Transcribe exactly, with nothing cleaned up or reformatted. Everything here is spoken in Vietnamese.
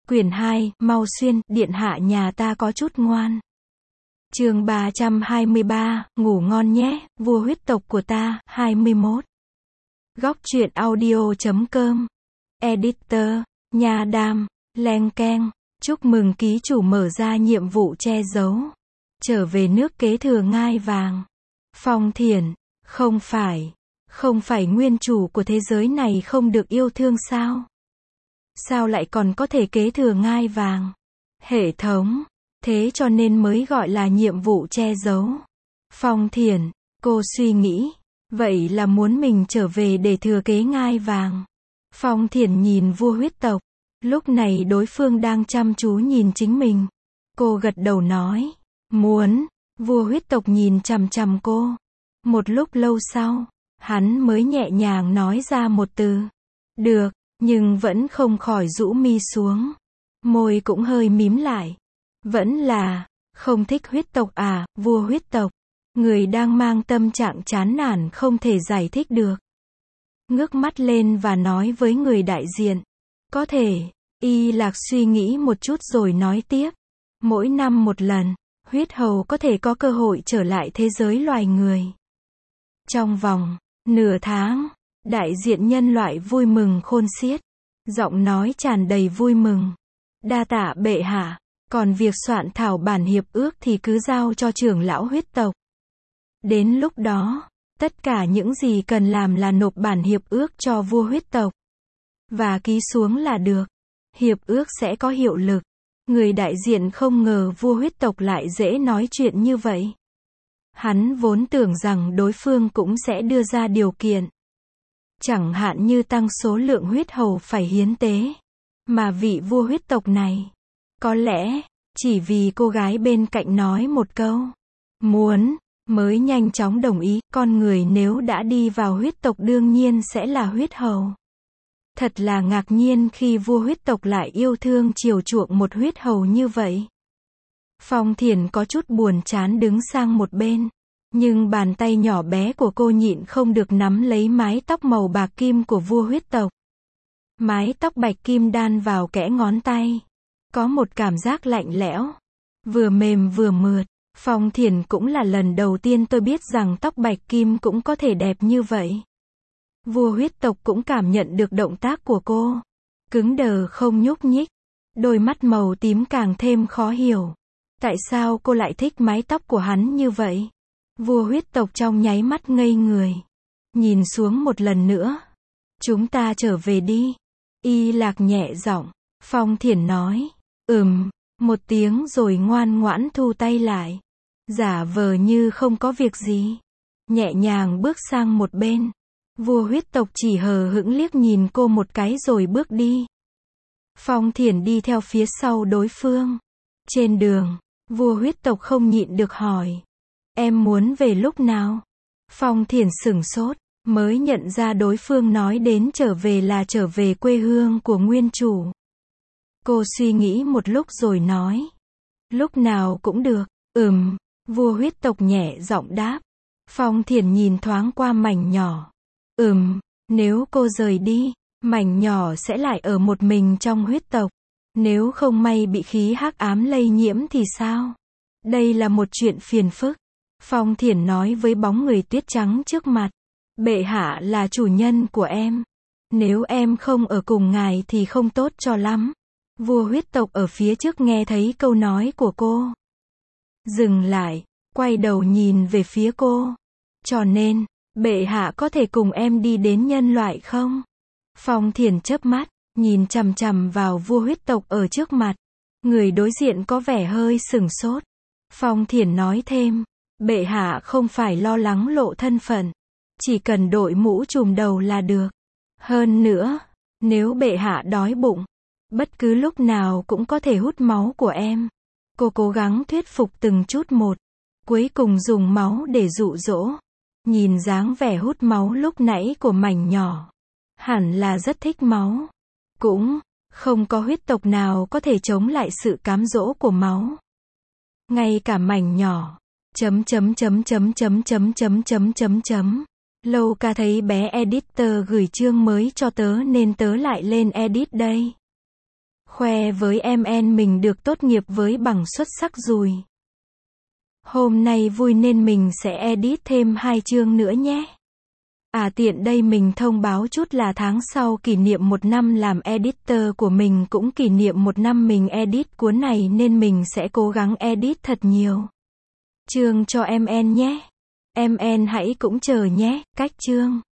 Quyển hai, Mau Xuyên, điện hạ nhà ta có chút ngoan. Chương ba trăm hai mươi ba, ngủ ngon nhé, vua huyết tộc của ta, hai mươi mốt. Góc truyện audio chấm com. Editor, Nha Đam, Leng Keng. Chúc mừng ký chủ mở ra nhiệm vụ che giấu. Trở về nước kế thừa ngai vàng. Phong Thiển, không phải, không phải nguyên chủ của thế giới này không được yêu thương sao? Sao lại còn có thể kế thừa ngai vàng? Hệ thống, thế cho nên mới gọi là nhiệm vụ che giấu. Phong Thiển, cô suy nghĩ, vậy là muốn mình trở về để thừa kế ngai vàng. Phong Thiển nhìn vua huyết tộc, lúc này đối phương đang chăm chú nhìn chính mình. Cô gật đầu nói, muốn. Vua huyết tộc nhìn chằm chằm cô. Một lúc lâu sau, hắn mới nhẹ nhàng nói ra một từ. Được, nhưng vẫn không khỏi rũ mi xuống. Môi cũng hơi mím lại. Vẫn là, không thích huyết tộc à, vua huyết tộc. Người đang mang tâm trạng chán nản không thể giải thích được. Ngước mắt lên và nói với người đại diện. Có thể, Y Lạc suy nghĩ một chút rồi nói tiếp. Mỗi năm một lần, huyết hầu có thể có cơ hội trở lại thế giới loài người. Trong vòng nửa tháng, đại diện nhân loại vui mừng khôn xiết. Giọng nói tràn đầy vui mừng. Đa tạ bệ hạ, còn việc soạn thảo bản hiệp ước thì cứ giao cho trưởng lão huyết tộc. Đến lúc đó, tất cả những gì cần làm là nộp bản hiệp ước cho vua huyết tộc. Và ký xuống là được. Hiệp ước sẽ có hiệu lực. Người đại diện không ngờ vua huyết tộc lại dễ nói chuyện như vậy. Hắn vốn tưởng rằng đối phương cũng sẽ đưa ra điều kiện. Chẳng hạn như tăng số lượng huyết hầu phải hiến tế. Mà vị vua huyết tộc này, có lẽ, chỉ vì cô gái bên cạnh nói một câu, muốn, mới nhanh chóng đồng ý. Con người nếu đã đi vào huyết tộc đương nhiên sẽ là huyết hầu. Thật là ngạc nhiên khi vua huyết tộc lại yêu thương chiều chuộng một huyết hầu như vậy. Phong Thiển có chút buồn chán đứng sang một bên. Nhưng bàn tay nhỏ bé của cô nhịn không được nắm lấy mái tóc màu bạc kim của vua huyết tộc. Mái tóc bạch kim đan vào kẽ ngón tay. Có một cảm giác lạnh lẽo. Vừa mềm vừa mượt. Phong Thiển cũng là lần đầu tiên tôi biết rằng tóc bạch kim cũng có thể đẹp như vậy. Vua huyết tộc cũng cảm nhận được động tác của cô. Cứng đờ không nhúc nhích. Đôi mắt màu tím càng thêm khó hiểu. Tại sao cô lại thích mái tóc của hắn như vậy? Vua huyết tộc trong nháy mắt ngây người. Nhìn xuống một lần nữa. Chúng ta trở về đi. Y Lạc nhẹ giọng. Phong Thiển nói. Ừm. Một tiếng rồi ngoan ngoãn thu tay lại. Giả vờ như không có việc gì. Nhẹ nhàng bước sang một bên. Vua huyết tộc chỉ hờ hững liếc nhìn cô một cái rồi bước đi. Phong Thiển đi theo phía sau đối phương. Trên đường, vua huyết tộc không nhịn được hỏi. Em muốn về lúc nào? Phong Thiển sửng sốt, mới nhận ra đối phương nói đến trở về là trở về quê hương của nguyên chủ. Cô suy nghĩ một lúc rồi nói. Lúc nào cũng được. Ừm, vua huyết tộc nhẹ giọng đáp. Phong Thiển nhìn thoáng qua mảnh nhỏ. Ừm, nếu cô rời đi, mảnh nhỏ sẽ lại ở một mình trong huyết tộc. Nếu không may bị khí hắc ám lây nhiễm thì sao? Đây là một chuyện phiền phức. Phong Thiển nói với bóng người tuyết trắng trước mặt. Bệ hạ là chủ nhân của em. Nếu em không ở cùng ngài thì không tốt cho lắm. Vua huyết tộc ở phía trước nghe thấy câu nói của cô. Dừng lại, quay đầu nhìn về phía cô. Cho nên, bệ hạ có thể cùng em đi đến nhân loại không? Phong Thiển chớp mắt, nhìn chằm chằm vào vua huyết tộc ở trước mặt. Người đối diện có vẻ hơi sửng sốt. Phong Thiển nói thêm. Bệ hạ không phải lo lắng lộ thân phận. Chỉ cần đội mũ trùm đầu là được. Hơn nữa, nếu bệ hạ đói bụng, bất cứ lúc nào cũng có thể hút máu của em. Cô cố gắng thuyết phục từng chút một. Cuối cùng dùng máu để dụ dỗ. Nhìn dáng vẻ hút máu lúc nãy của mảnh nhỏ. Hẳn là rất thích máu. Cũng, không có huyết tộc nào có thể chống lại sự cám dỗ của máu. Ngay cả mảnh nhỏ. Chấm chấm chấm chấm chấm chấm chấm chấm chấm chấm. Lâu ca thấy bé editor gửi chương mới cho tớ nên tớ lại lên edit đây. khoe với em en mình được tốt nghiệp với bằng xuất sắc rồi. Hôm nay vui nên mình sẽ edit thêm hai chương nữa nhé. À tiện đây mình thông báo chút là tháng sau kỷ niệm một năm làm editor của mình cũng kỷ niệm một năm mình edit cuốn này nên mình sẽ cố gắng edit thật nhiều chương cho em en nhé. Em en hãy cũng chờ nhé, cách chương.